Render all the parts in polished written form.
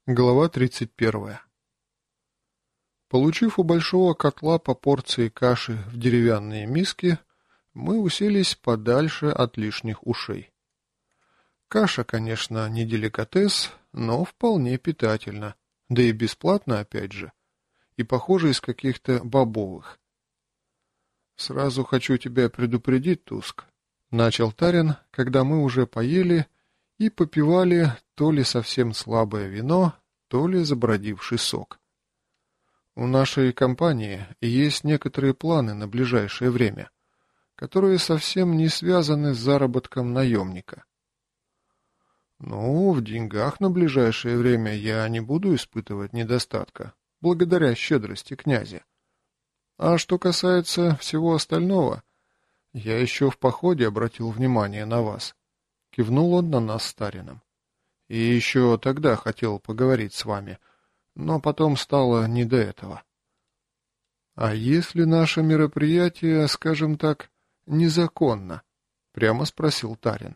Глава 31. Получив у большого котла по порции каши в деревянные миски, мы уселись подальше от лишних ушей. Каша, конечно, не деликатес, но вполне питательна, да и бесплатно опять же, и похоже из каких-то бобовых. «Сразу хочу тебя предупредить, Туск», — начал Тарин, когда мы уже поели и попивали то ли совсем слабое вино, то ли забродивший сок. У нашей компании есть некоторые планы на ближайшее время, которые совсем не связаны с заработком наемника. Ну, в деньгах на ближайшее время я не буду испытывать недостатка, благодаря щедрости князя. А что касается всего остального, я еще в походе обратил внимание на вас. Кивнул он на нас с Тарином. И еще тогда хотел поговорить с вами, но потом стало не до этого. А если наше мероприятие, скажем так, незаконно? Прямо спросил Тарин.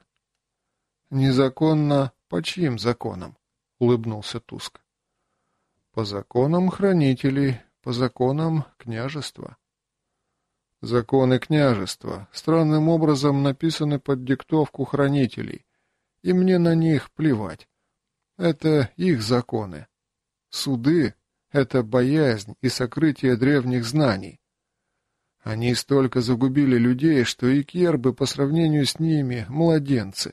Незаконно по чьим законам? Улыбнулся Туск. По законам хранителей, по законам княжества. Законы княжества странным образом написаны под диктовку хранителей, и мне на них плевать. Это их законы. Суды — это боязнь и сокрытие древних знаний. Они столько загубили людей, что и кербы по сравнению с ними — младенцы.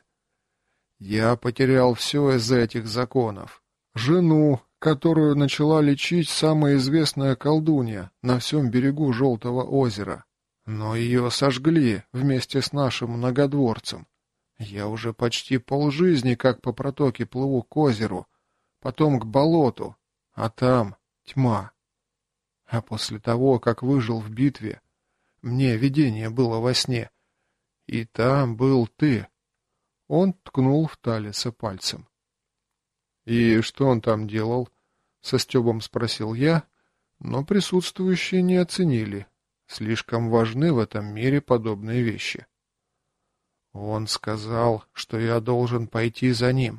Я потерял все из-за этих законов. Жену, которую начала лечить самая известная колдунья на всем берегу Желтого озера. Но ее сожгли вместе с нашим многодворцем. Я уже почти полжизни как по протоке плыву к озеру, потом к болоту, а там тьма. А после того, как выжил в битве, мне видение было во сне, и там был ты. Он ткнул в Талиса пальцем. «И что он там делал?» — со стёбом спросил я, но присутствующие не оценили. Слишком важны в этом мире подобные вещи. Он сказал, что я должен пойти за ним.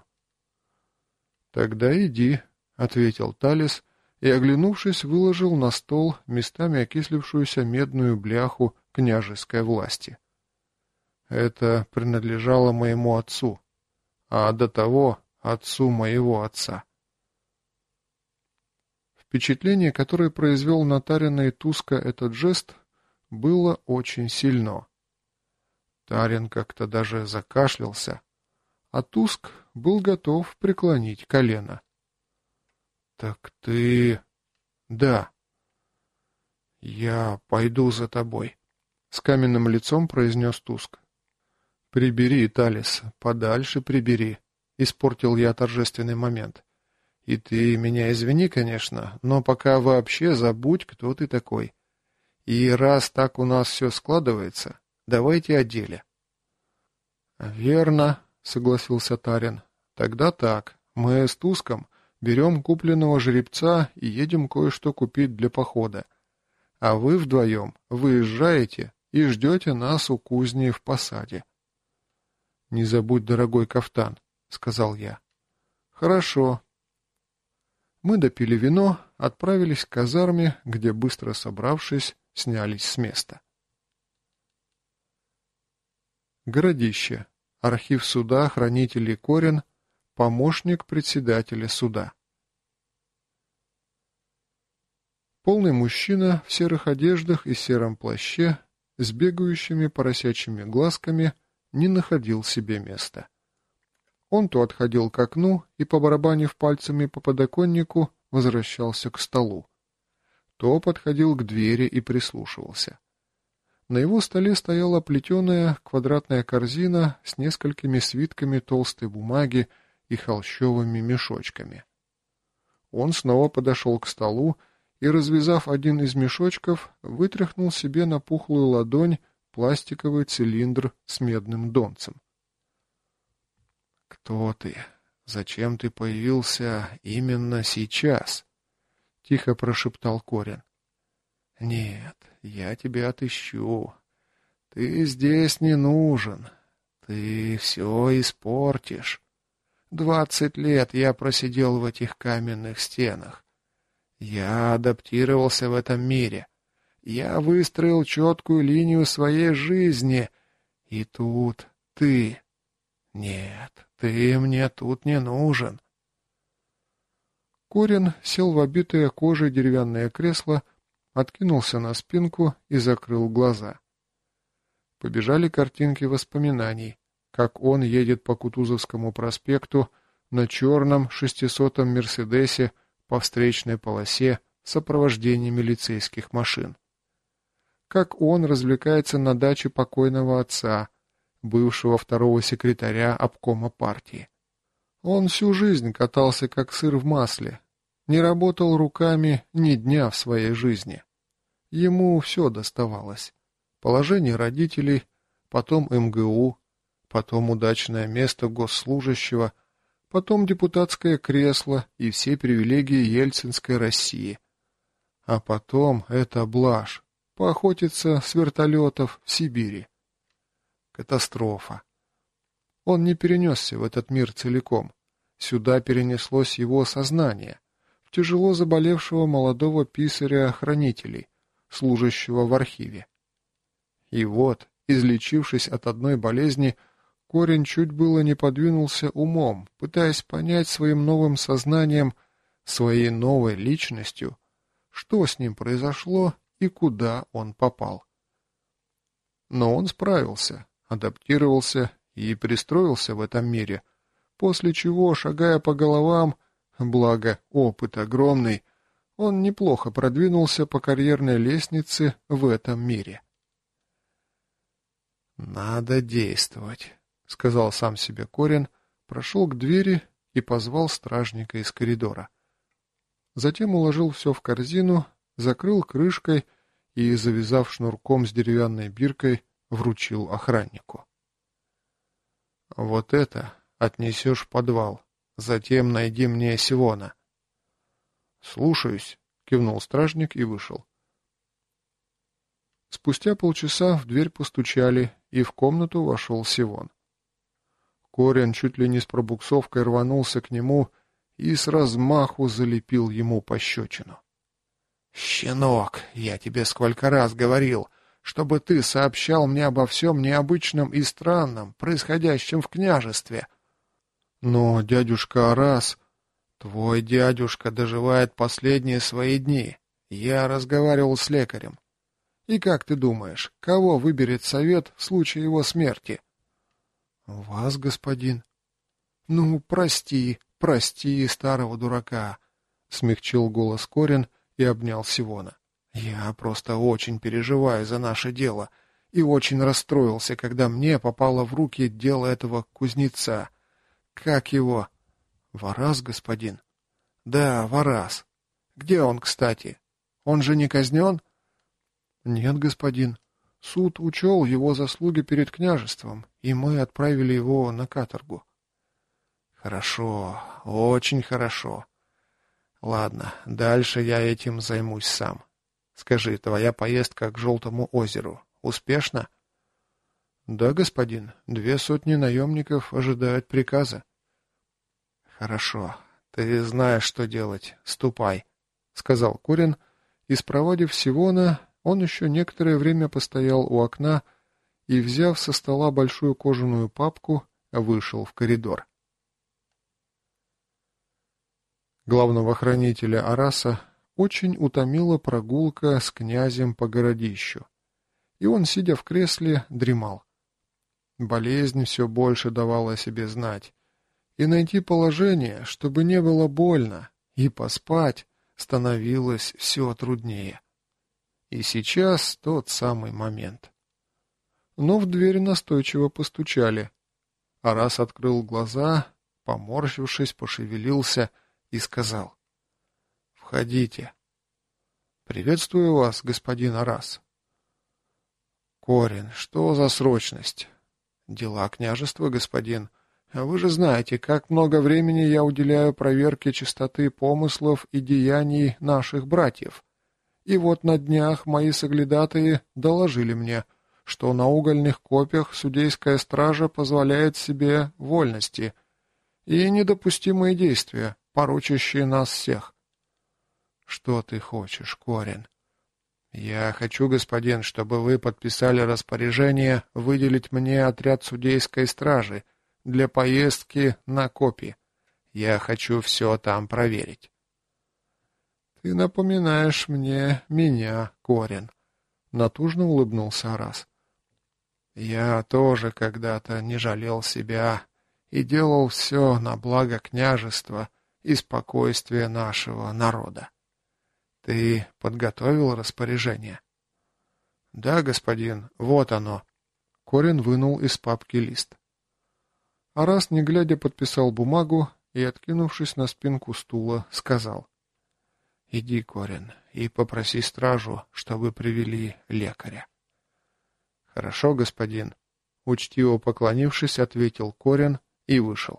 «Тогда иди», — ответил Талис и, оглянувшись, выложил на стол местами окислившуюся медную бляху княжеской власти. Это принадлежало моему отцу, а до того отцу моего отца. Впечатление, которое произвел на Тарина и Туска этот жест, было очень сильно. Тарин как-то даже закашлялся, а Туск был готов преклонить колено. «Так ты...» «Да». «Я пойду за тобой», — с каменным лицом произнес Туск. «Прибери, Талис, подальше прибери», — испортил я торжественный момент. «И ты меня извини, конечно, но пока вообще забудь, кто ты такой. И раз так у нас все складывается, давайте о деле». «Верно», — согласился Тарин. «Тогда так. Мы с Туском берем купленного жеребца и едем кое-что купить для похода. А вы вдвоем выезжаете и ждете нас у кузни в посаде». «Не забудь, дорогой кафтан», — сказал я. «Хорошо». Мы допили вино, отправились к казарме, где, быстро собравшись, снялись с места. Городище. Архив суда хранителей Корен. Помощник председателя суда. Полный мужчина в серых одеждах и сером плаще с бегающими поросячьими глазками не находил себе места. Он то отходил к окну и, побарабанив пальцами по подоконнику, возвращался к столу, то подходил к двери и прислушивался. На его столе стояла плетеная квадратная корзина с несколькими свитками толстой бумаги и холщовыми мешочками. Он снова подошел к столу и, развязав один из мешочков, вытряхнул себе на пухлую ладонь пластиковый цилиндр с медным донцем. «Кто ты? Зачем ты появился именно сейчас?» — тихо прошептал Корен. «Нет, я тебя отыщу. Ты здесь не нужен. Ты все испортишь. 20 лет я просидел в этих каменных стенах. Я адаптировался в этом мире. Я выстроил четкую линию своей жизни. И тут ты. Нет, ты мне тут не нужен. Корин сел в обитое кожей деревянное кресло, откинулся на спинку и закрыл глаза. Побежали картинки воспоминаний, как он едет по Кутузовскому проспекту на черном 600-м «Мерседесе» по встречной полосе в сопровождении милицейских машин. Как он развлекается на даче покойного отца, бывшего второго секретаря обкома партии. Он всю жизнь катался как сыр в масле, не работал руками ни дня в своей жизни. Ему все доставалось. Положение родителей, потом МГУ, потом удачное место госслужащего, потом депутатское кресло и все привилегии ельцинской России. А потом эта блажь — поохотиться с вертолетов в Сибири. Катастрофа. Он не перенесся в этот мир целиком. Сюда перенеслось его сознание, в тяжело заболевшего молодого писаря-хранителей, служащего в архиве. И вот, излечившись от одной болезни, Корень чуть было не подвинулся умом, пытаясь понять своим новым сознанием, своей новой личностью, что с ним произошло и куда он попал. Но он справился, адаптировался и пристроился в этом мире, после чего, шагая по головам, благо опыт огромный, он неплохо продвинулся по карьерной лестнице в этом мире. «Надо действовать», — сказал сам себе Корин, прошел к двери и позвал стражника из коридора. Затем уложил все в корзину, закрыл крышкой и, завязав шнурком с деревянной биркой, вручил охраннику. «Вот это отнесешь в подвал, затем найди мне Сивона». «Слушаюсь», — кивнул стражник и вышел. Спустя полчаса в дверь постучали, и в комнату вошел Сивон. Корин чуть ли не с пробуксовкой рванулся к нему и с размаху залепил ему пощечину. «Щенок, я тебе сколько раз говорил, чтобы ты сообщал мне обо всем необычном и странном, происходящем в княжестве». «Но, дядюшка Арас...» «Твой дядюшка доживает последние свои дни. Я разговаривал с лекарем. И как ты думаешь, кого выберет совет в случае его смерти?» «Вас, господин». «Ну, прости, прости старого дурака», — смягчил голос Корин и обнял Сивона. «Я просто очень переживаю за наше дело и очень расстроился, когда мне попало в руки дело этого кузнеца. Как его?» «Вараз, господин». «Да, Вараз. Где он, кстати? Он же не казнен?» «Нет, господин. Суд учел его заслуги перед княжеством, и мы отправили его на каторгу». «Хорошо, очень хорошо. Ладно, дальше я этим займусь сам. Скажи, твоя поездка к Желтому озеру успешна?» «Да, господин. 200 наемников ожидают приказа». «Хорошо. Ты знаешь, что делать. Ступай», — сказал Корин, и, спровадив Сивона, он еще некоторое время постоял у окна и, взяв со стола большую кожаную папку, вышел в коридор. Главного хранителя Араса очень утомила прогулка с князем по городищу, и он, сидя в кресле, дремал. Болезнь все больше давала о себе знать, и найти положение, чтобы не было больно, и поспать становилось все труднее. И сейчас тот самый момент. Но в дверь настойчиво постучали. Арас открыл глаза, поморщившись, пошевелился и сказал: «Входите». «Приветствую вас, господин Арас». «Корин, что за срочность?» «Дела княжества, господин. Вы же знаете, как много времени я уделяю проверке чистоты помыслов и деяний наших братьев. И вот на днях мои соглядатые доложили мне, что на угольных копьях судейская стража позволяет себе вольности. и недопустимые действия, порочащие нас всех. Что ты хочешь, Корин? Я хочу, господин, чтобы вы подписали распоряжение выделить мне отряд судейской стражи для поездки на Копи. Я хочу все там проверить. Ты напоминаешь мне меня, Корин. Натужно улыбнулся Арас. Я тоже когда-то не жалел себя и делал все на благо княжества и спокойствия нашего народа. Ты подготовил распоряжение? Да, господин, вот оно. Корин вынул из папки лист. Арас, не глядя, подписал бумагу и, откинувшись на спинку стула, сказал: «Иди, Корин, и попроси стражу, чтобы привели лекаря». «Хорошо, господин», — учтиво поклонившись, ответил Корин и вышел.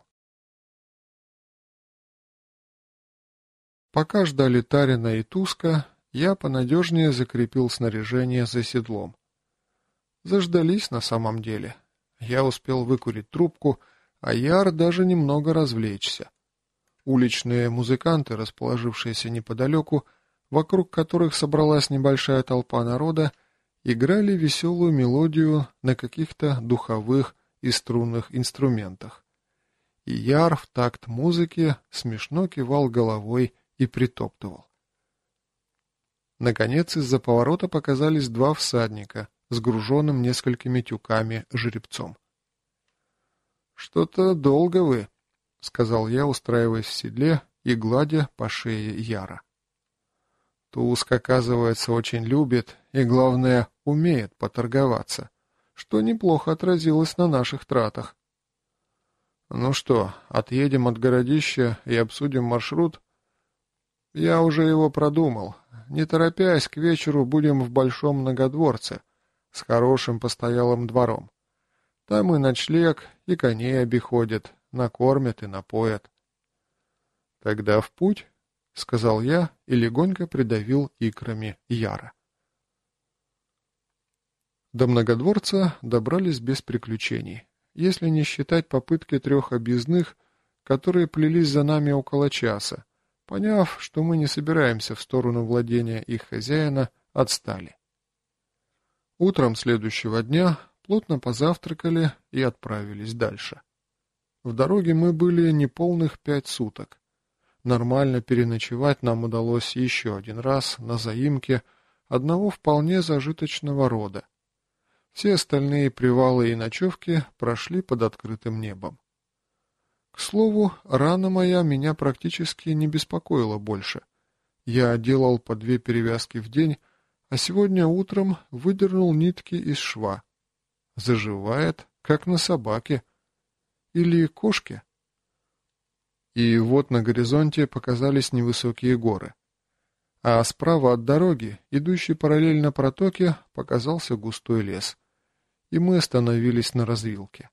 Пока ждали Тарина и Туска, я понадежнее закрепил снаряжение за седлом. Заждались на самом деле. Я успел выкурить трубку, а Яр даже немного развлечься. Уличные музыканты, расположившиеся неподалеку, вокруг которых собралась небольшая толпа народа, играли веселую мелодию на каких-то духовых и струнных инструментах. И Яр в такт музыки смешно кивал головой и притоптывал. Наконец из-за поворота показались два всадника с груженным несколькими тюками жеребцом. «Что-то долго вы», — сказал я, устраиваясь в седле и гладя по шее Яра. Туск, оказывается, очень любит и, главное, умеет поторговаться, что неплохо отразилось на наших тратах. Ну что, отъедем от городища и обсудим маршрут? Я уже его продумал. Не торопясь, к вечеру будем в Большом Многодворце с хорошим постоялым двором. Там и ночлег, и коней обиходят, накормят и напоят. Тогда в путь, — сказал я и легонько придавил икрами Яра. До Многодворца добрались без приключений, если не считать попытки 3 объездных, которые плелись за нами около часа, поняв, что мы не собираемся в сторону владения их хозяина, отстали. Утром следующего дня плотно позавтракали и отправились дальше. В дороге мы были неполных 5 суток. Нормально переночевать нам удалось еще один раз на заимке одного вполне зажиточного рода. Все остальные привалы и ночевки прошли под открытым небом. К слову, рана моя меня практически не беспокоила больше. Я делал по 2 перевязки в день, а сегодня утром выдернул нитки из шва. Заживает, как на собаке. Или кошке. И вот на горизонте показались невысокие горы. А справа от дороги, идущей параллельно протоке, показался густой лес. И мы остановились на развилке.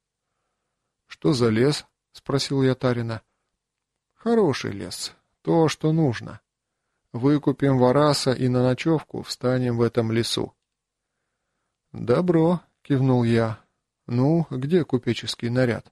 «Что за лес?» — спросил я Тарина. «Хороший лес. То, что нужно. Выкупим Вараса и на ночевку встанем в этом лесу». «Добро», — кивнул я. «Ну, где купеческий наряд?»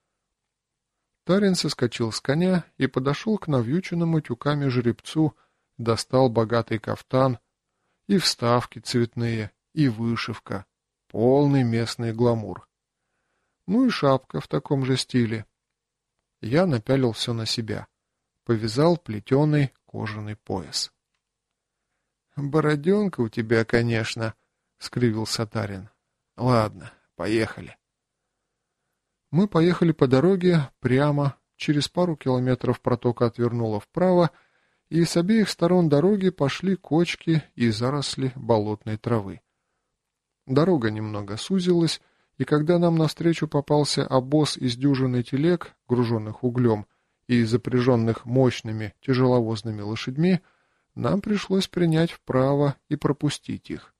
Тарин соскочил с коня и подошел к навьюченному тюками жеребцу, достал богатый кафтан, и вставки цветные, и вышивка, полный местный гламур. Ну и шапка в таком же стиле. Я напялил все на себя, повязал плетеный кожаный пояс. «Бороденка у тебя, конечно», — скривился Тарин. «Ладно, поехали». Мы поехали по дороге прямо, через пару километров протока отвернула вправо, и с обеих сторон дороги пошли кочки и заросли болотной травы. Дорога немного сузилась, и когда нам навстречу попался обоз из дюжины телег, груженных углем и запряженных мощными тяжеловозными лошадьми, нам пришлось принять вправо и пропустить их.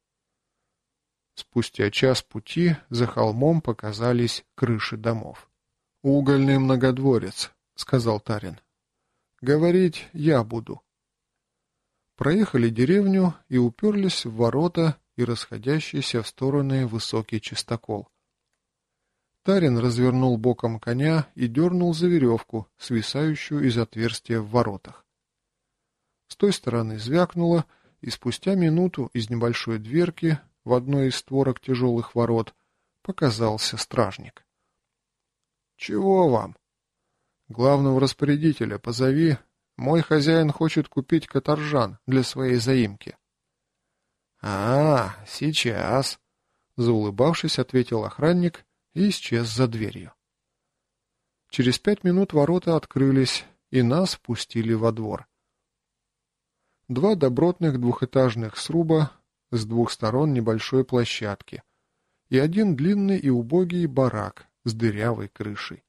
Спустя час пути за холмом показались крыши домов. «Угольный многодворец», — сказал Тарин. «Говорить я буду». Проехали деревню и уперлись в ворота и расходящийся в стороны высокий частокол. Тарин развернул боком коня и дернул за веревку, свисающую из отверстия в воротах. С той стороны звякнуло, и спустя минуту из небольшой дверки в одной из створок тяжелых ворот показался стражник. — Чего вам? — Главного распорядителя позови. Мой хозяин хочет купить каторжан для своей заимки. — Сейчас, — заулыбавшись, ответил охранник и исчез за дверью. Через 5 минут ворота открылись, и нас впустили во двор. 2 добротных двухэтажных сруба с 2 сторон небольшой площадки и 1 длинный и убогий барак с дырявой крышей.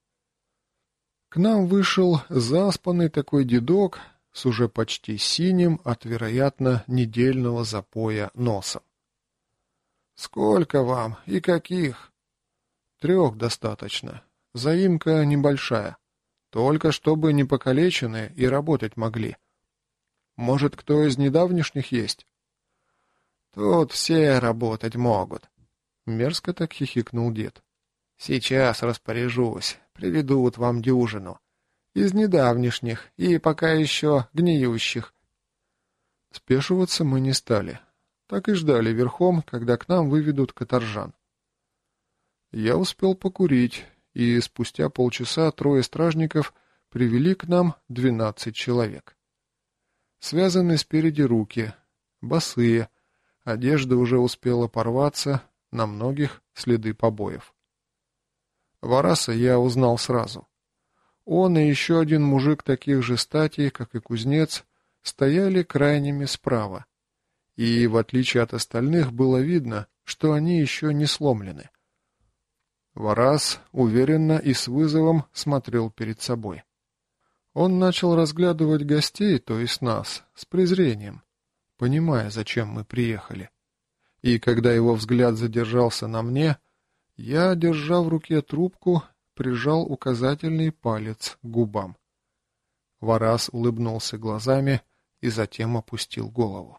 К нам вышел заспанный такой дедок с уже почти синим от, вероятно, недельного запоя носом. — Сколько вам и каких? — 3 достаточно. Заимка небольшая. Только чтобы не покалеченные и работать могли. Может, кто из недавнешних есть? — Тут все работать могут. Мерзко так хихикнул дед. — Сейчас распоряжусь. Приведут вам дюжину. Из недавнешних и пока еще гниющих. Спешиваться мы не стали. Так и ждали верхом, когда к нам выведут каторжан. Я успел покурить, и спустя полчаса 3 стражников привели к нам 12 человек. Связаны спереди руки, босые, одежда уже успела порваться, на многих следы побоев. Вараса я узнал сразу. Он и еще 1 мужик таких же статей, как и кузнец, стояли крайними справа, и, в отличие от остальных, было видно, что они еще не сломлены. Варас уверенно и с вызовом смотрел перед собой. Он начал разглядывать гостей, то есть нас, с презрением, понимая, зачем мы приехали. И когда его взгляд задержался на мне, я, держа в руке трубку, прижал указательный палец к губам. Варас улыбнулся глазами и затем опустил голову.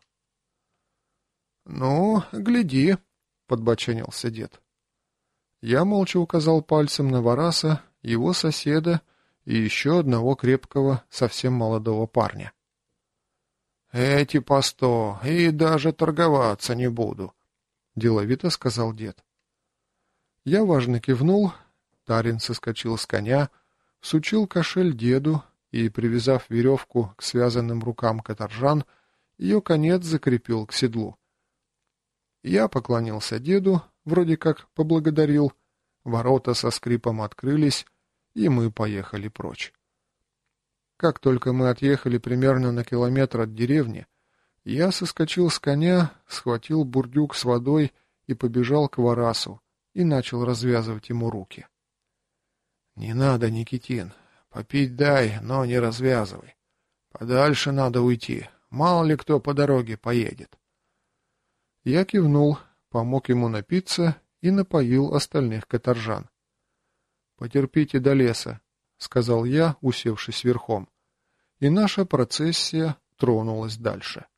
— Ну, гляди, — подбоченился дед. Я молча указал пальцем на Вараса, его соседа и еще одного крепкого, совсем молодого парня. — Эти по 100, и даже торговаться не буду, — деловито сказал дед. Я важно кивнул, Тарин соскочил с коня, всучил кошель деду и, привязав веревку к связанным рукам каторжан, ее конец закрепил к седлу. Я поклонился деду, вроде как поблагодарил, ворота со скрипом открылись, и мы поехали прочь. Как только мы отъехали примерно на километр от деревни, я соскочил с коня, схватил бурдюк с водой и побежал к Варасу и начал развязывать ему руки. — Не надо, Никитин, попить дай, но не развязывай. Подальше надо уйти, мало ли кто по дороге поедет. Я кивнул, помог ему напиться и напоил остальных каторжан. — Потерпите до леса, — сказал я, усевшись верхом, и наша процессия тронулась дальше.